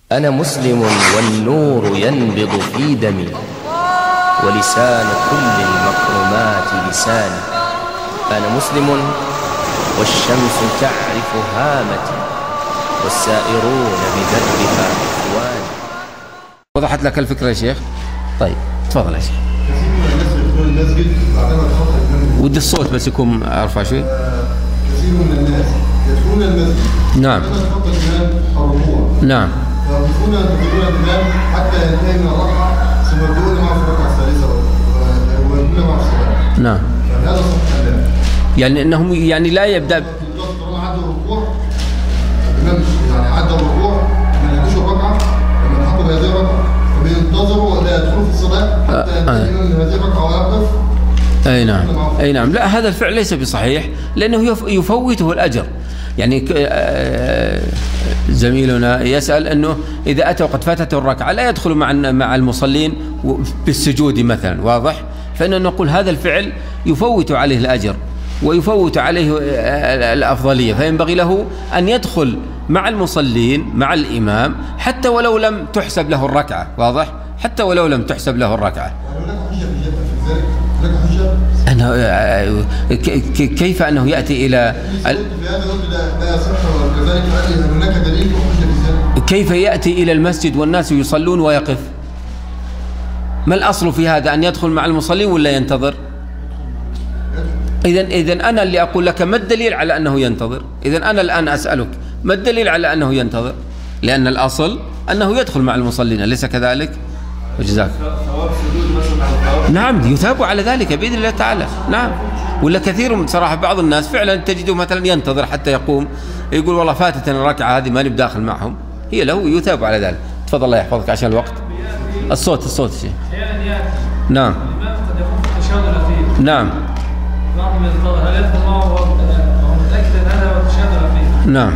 أنا مسلم والنور ينبض في دمي، ولسان كل المكرمات لساني. أنا مسلم والشمس تعرف هامتي، والسائرون بدربها إخواني. وضحت لك الفكرة يا شيخ؟ طيب تفضل يا شيخ. ودي الصوت بس يكون أرفع شوي. كثير من الناس يدخلون المسجد. نعم. نعم. فيدخلون الإمام حتى ينتهي من الركعة، ثم يبدؤون معه في الركعة الثالثة ويبدؤون معه الصلاة. نعم. فهذا صح الكلام. يعني أنهم يعني لا يبدأ. طالما عدى الركوع، الإمام يعني عدى الركوع ما ينهيش الركعة، لما يتحطوا بهذه الركعة فبينتظروا ولا يدخلوا في الصلاة حتى ينتهي من هذه الركعة ويقف. أي نعم. أي نعم. لا، هذا الفعل ليس بصحيح لأنه يفوته الأجر. يعني زميلنا يسأل أنه إذا أتوا قد فاتته الركعة لا يدخل مع المصلين بالسجود مثلا، واضح؟ فإننا نقول هذا الفعل يفوت عليه الأجر ويفوت عليه الأفضلية، فينبغي له أن يدخل مع المصلين مع الإمام حتى ولو لم تحسب له الركعة، واضح؟ حتى ولو لم تحسب له الركعة. أنه كيف أنه يأتي إلى كيف يأتي إلى المسجد والناس يصلون ويقف؟ ما الأصل في هذا؟ أن يدخل مع المصلين ولا ينتظر؟ إذن أنا اللي أقول لك ما الدليل على أنه ينتظر؟ إذن أنا الآن أسألك ما الدليل على أنه ينتظر؟ لأن الأصل أنه يدخل مع المصلين، أليس كذلك؟ وجزاك. نعم، يثاب على ذلك بإذن الله تعالى. نعم. ولا كثير من صراحة بعض الناس فعلا تجده مثلا ينتظر حتى يقوم، يقول والله فاتتنا الركعة هذه ماني بداخل معهم، هي له يثاب على ذلك. تفضل الله يحفظك عشان الوقت. الصوت شيء. نعم. نعم. نعم.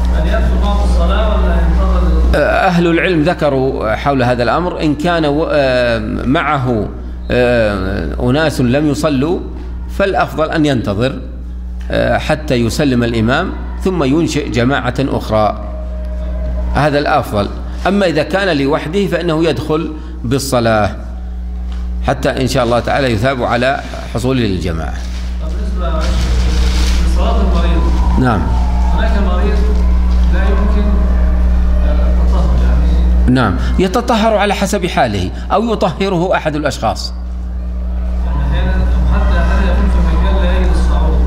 أهل العلم ذكروا حول هذا الأمر، إن كان معه أناس لم يصلوا فالأفضل أن ينتظر حتى يسلم الإمام ثم ينشئ جماعة أخرى، هذا الأفضل. أما إذا كان لوحده فإنه يدخل بالصلاة حتى إن شاء الله تعالى يثاب على حصوله للجماعة. بالنسبة لصلاة المريض، نعم، هناك مريض لا يمكن التطهر، يعني نعم، يتطهر على حسب حاله أو يطهره أحد الأشخاص. يعني حتى هذا يكون في مكان لا يجوز الصعود.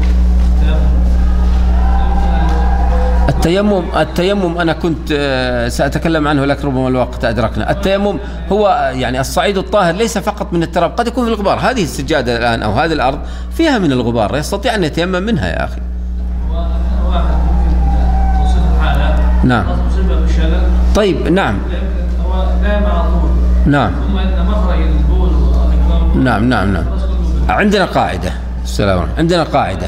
التيمم أنا كنت سأتكلم عنه لكن ربما الوقت أدركنا. التيمم هو يعني الصعيد الطاهر ليس فقط من التراب، قد يكون في الغبار. هذه السجادة الآن أو هذه الأرض فيها من الغبار، يستطيع أن يتيمم منها يا أخي. واحد ممكن توصيف الحالة. نعم. تصيبها بالشلل. طيب. نعم. هو نام على طول. نعم. ثم إن مخرج البول والإكرام. نعم. عندنا قاعدة. السلام. عندنا قاعدة.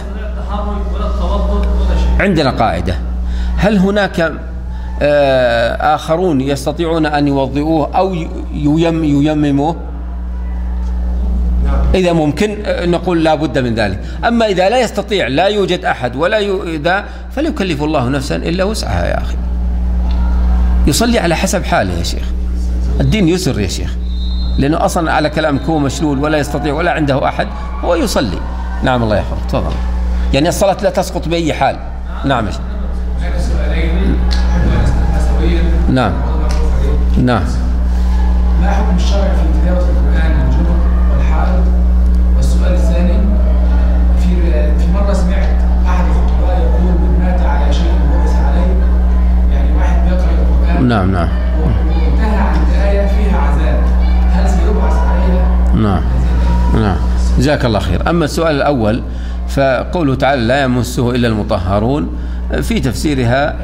عندنا قاعدة. هل هناك آخرون يستطيعون أن يوضئوه أو ييمموه؟ إذا ممكن نقول لا بد من ذلك. أما إذا لا يستطيع، لا يوجد أحد ولا إذا فلا يكلف الله نفسا إلا وسعها يا أخي. يصلي على حسب حاله يا شيخ. الدين يسر يا شيخ، لأنه أصلا على كلامك هو مشلول ولا يستطيع ولا عنده أحد، هو يصلي. نعم الله يحفظك. تفضل. يعني الصلاة لا تسقط بأي حال. نعم. نعم. نعم. ما حكم الشرع في تلاوة القرآن الجنب والحائض؟ والسؤال الثاني، في مرة سمعت أحد الخطباء يقول من مات على شيء بعث عليه، يعني واحد بيقرأ القرآن. نعم. وانتهى عند آية فيها عذاب، هل سيبعث عليها؟ نعم. جزاك الله خير. أما السؤال الأول فقوله تعالى لا يمسه إلا المطهرون، في تفسيرها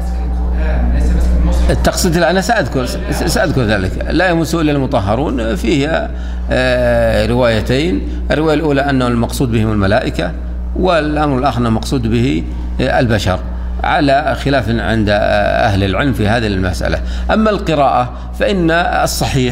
التقصيد. أنا سأذكر ذلك. لا يمسه إلا المطهرون فيها روايتين. الرواية الأولى أنه المقصود بهم الملائكة، والأمر الآخر المقصود به البشر، على خلاف عند أهل العلم في هذه المسألة. أما القراءة فإن الصحيح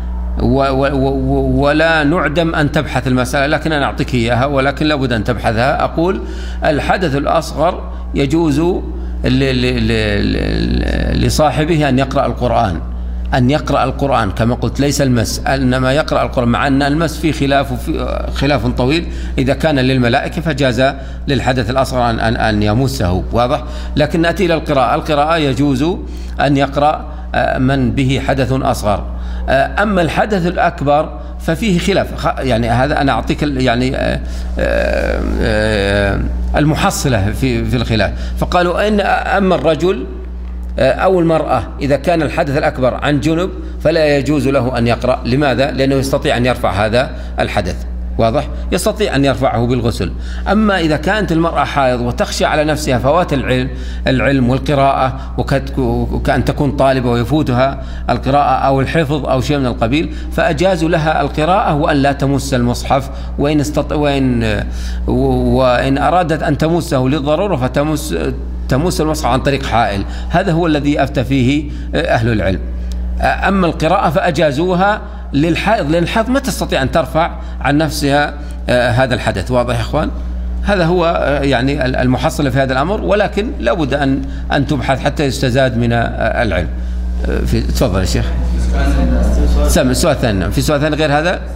ولا نعدم أن تبحث المسألة، لكن أنا أعطيك إياها ولكن لابد أن تبحثها. أقول الحدث الأصغر يجوز لصاحبه أن يقرأ القرآن، أن يقرأ القرآن كما قلت، ليس المس، إنما يقرأ القرآن، مع أن المس فيه خلاف طويل. إذا كان للملائكة فجاز للحدث الأصغر أن يمسه، واضح. لكن نأتي إلى القراءة. القراءة يجوز أن يقرأ من به حدث أصغر. أما الحدث الأكبر ففيه خلاف، يعني هذا أنا أعطيك يعني المحصلة في الخلاف. فقالوا إن أما الرجل أو المرأة إذا كان الحدث الأكبر عن جنب فلا يجوز له أن يقرأ. لماذا؟ لأنه يستطيع أن يرفع هذا الحدث، واضح، يستطيع أن يرفعه بالغسل. أما إذا كانت المرأة حائض وتخشى على نفسها فوات العلم والقراءة، وكأن تكون طالبة ويفوتها القراءة أو الحفظ أو شيء من القبيل، فأجازوا لها القراءة وأن لا تمس المصحف، وإن أرادت أن تمسه للضرورة فتمس المصحف عن طريق حائل. هذا هو الذي أفتى فيه أهل العلم. أما القراءة فأجازوها للحائض، لأن الحائض ما تستطيع أن ترفع عن نفسها هذا الحدث، واضح يا إخوان. هذا هو يعني المحصلة في هذا الأمر، ولكن لابد أن تبحث حتى يستزاد من العلم. تفضل يا شيخ. السؤال الثاني، في سؤال ثاني غير هذا؟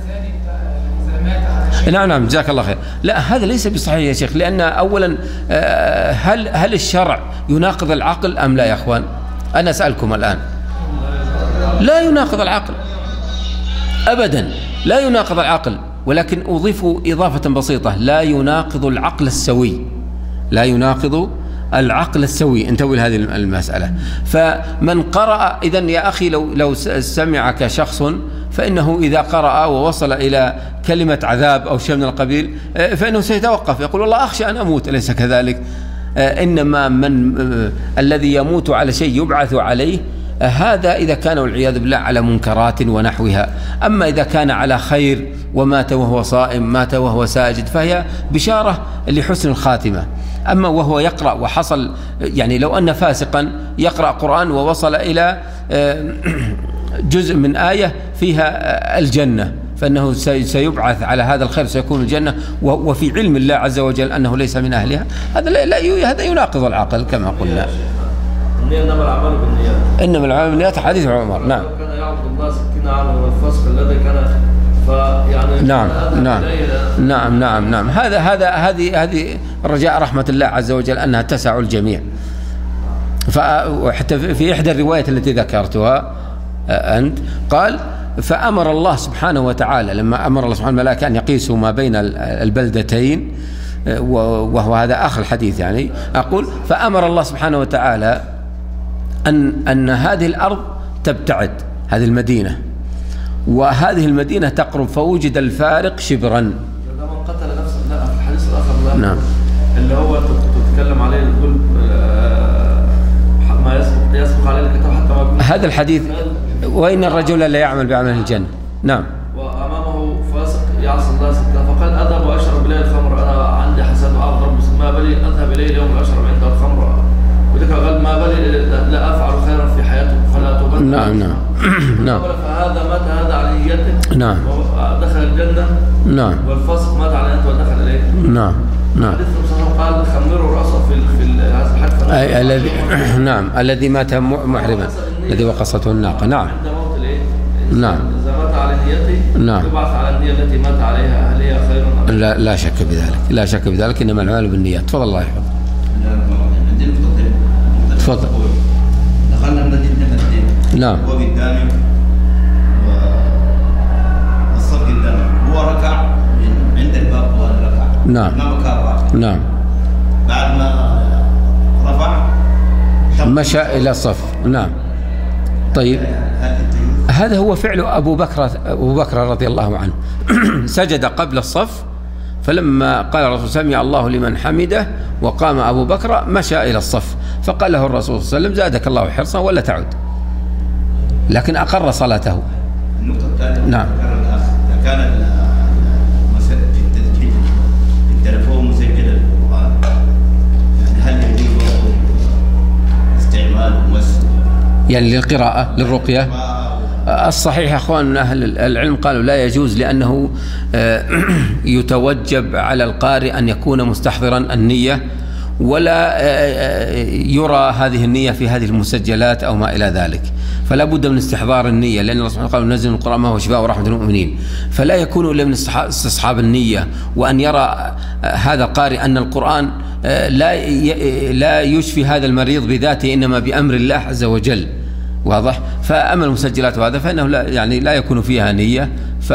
نعم جزاك الله خير. لا، هذا ليس بصحيح يا شيخ، لأن أولا هل الشرع يناقض العقل أم لا يا أخوان؟ أنا أسألكم الآن. لا يناقض العقل أبدا، لا يناقض العقل، ولكن أضيف إضافة بسيطة: لا يناقض العقل السوي، لا يناقض العقل السوي. انتبه لهذه المسألة. فمن قرأ، إذن يا أخي لو سمعك شخص فإنه إذا قرأ ووصل إلى كلمة عذاب أو شيء من القبيل فإنه سيتوقف، يقول والله أخشى أن أموت، أليس كذلك؟ إنما الذي يموت على شيء يبعث عليه، هذا إذا كان والعياذ بالله على منكرات ونحوها. أما إذا كان على خير ومات وهو صائم، مات وهو ساجد، فهي بشارة لحسن الخاتمة. أما وهو يقرأ وحصل، يعني لو أن فاسقا يقرأ قرآن ووصل إلى جزء من آية فيها الجنة، فإنه سيبعث على هذا الخير، سيكون الجنة، وفي علم الله عز وجل أنه ليس من أهلها. هذا يناقض العقل كما قلنا. إنما الأعمال بالنيات. إنما الأعمال بالنيات، حديث عمر. نعم. كان يعبد الله 60 عاما والفسق الذي كان فيعني. نعم. هذه رجاء رحمة الله عز وجل أنها تسع الجميع. وحتى في إحدى الروايات التي ذكرتها أنت قال: فأمر الله سبحانه وتعالى، لما أمر الله سبحانه الملائكة أن يقيسوا ما بين البلدتين، وهو هذا آخر الحديث، يعني أقول فأمر الله سبحانه وتعالى أن هذه الأرض تبتعد، هذه المدينة وهذه المدينة تقرب، فوجد الفارق شبرا. لما قتل نفسه، لا في الحديث الآخر، لا نعم، اللي هو تتكلم عليه، تقول ما يسبق عليه الكتاب حتى ما. هذا الحديث: وإن الرجل لا يعمل بعمل الجنة. نعم. وأمامه فاسق يعصي الله 6، فقال: أذهب وأشرب إليه الخمر، أنا عندي حسد وأعرض رب، ما بالي أذهب إليه اليوم وأشرب عنده الخمر، وذلك قال: ما بالي لا أفعل خيرا في حياته فلا أتوب. نعم. فهذا مات هذا على نيته، نعم، ودخل الجنة. نعم. والفاسق مات على نيته ودخل إليه. نعم. حديث الرسول قال: خمروا رأسه في هذا الحديث. الذي نعم، الذي مات محرما، الذي وقصته الناقة. نعم. عند موت الإيه؟ نعم. إذا مات على نيته، نعم، يبعث على النية التي مات عليها، هل هي خير؟ لا شك بذلك، لا شك بذلك. إنما الأعمال بالنيات. تفضل الله يحفظك. تفضل. دخلنا المدينة الدين. نعم. هو قدامي والصف قدامي، هو ركع عند الباب وأنا ركع. نعم. ما مكان راكع. نعم. بعد ما رفع مشى إلى الصف. نعم. طيب، هذا هو فعل أبو بكر رضي الله عنه. سجد قبل الصف، فلما قال الرسول: سمع الله لمن حمده، وقام أبو بكر مشى إلى الصف، فقال له الرسول صلى الله عليه وسلم: زادك الله حرصا ولا تعود، لكن أقر صلاته. النقطة الثانية. نعم. كان في التسجيل التلفون مسجل القرآن، يعني هل يجوز استعمال يعني للقراءة للرقية؟ الصحيح يا أخوان أهل العلم قالوا لا يجوز، لأنه يتوجب على القارئ أن يكون مستحضرا النية، ولا يرى هذه النية في هذه المسجلات أو ما إلى ذلك. فلا بد من استحضار النية، لأن الله سبحانه قال نزل القرآن ما هو شفاء ورحمة للمؤمنين، فلا يكون إلا من استصحاب النية، وأن يرى هذا القارئ أن القرآن لا يشفي هذا المريض بذاته، إنما بأمر الله عز وجل. واضح؟ فأما المسجلات هذا فإنه لا يكون فيها نية،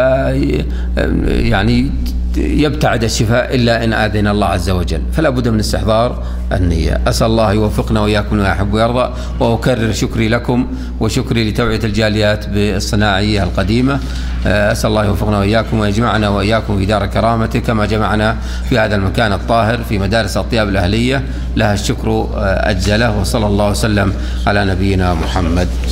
يعني يبتعد الشفاء إلا إن آذن الله عز وجل، فلا بد من استحضار النية. أسأل الله يوفقنا وإياكم وما يحب ويرضى، وأكرر شكري لكم وشكري لتوعية الجاليات بالصناعية القديمة. أسأل الله يوفقنا وإياكم ويجمعنا وإياكم في دار كرامته، كما جمعنا في هذا المكان الطاهر في مدارس الطياب الأهلية، لها الشكر أجزله. وصلى الله وسلم على نبينا محمد.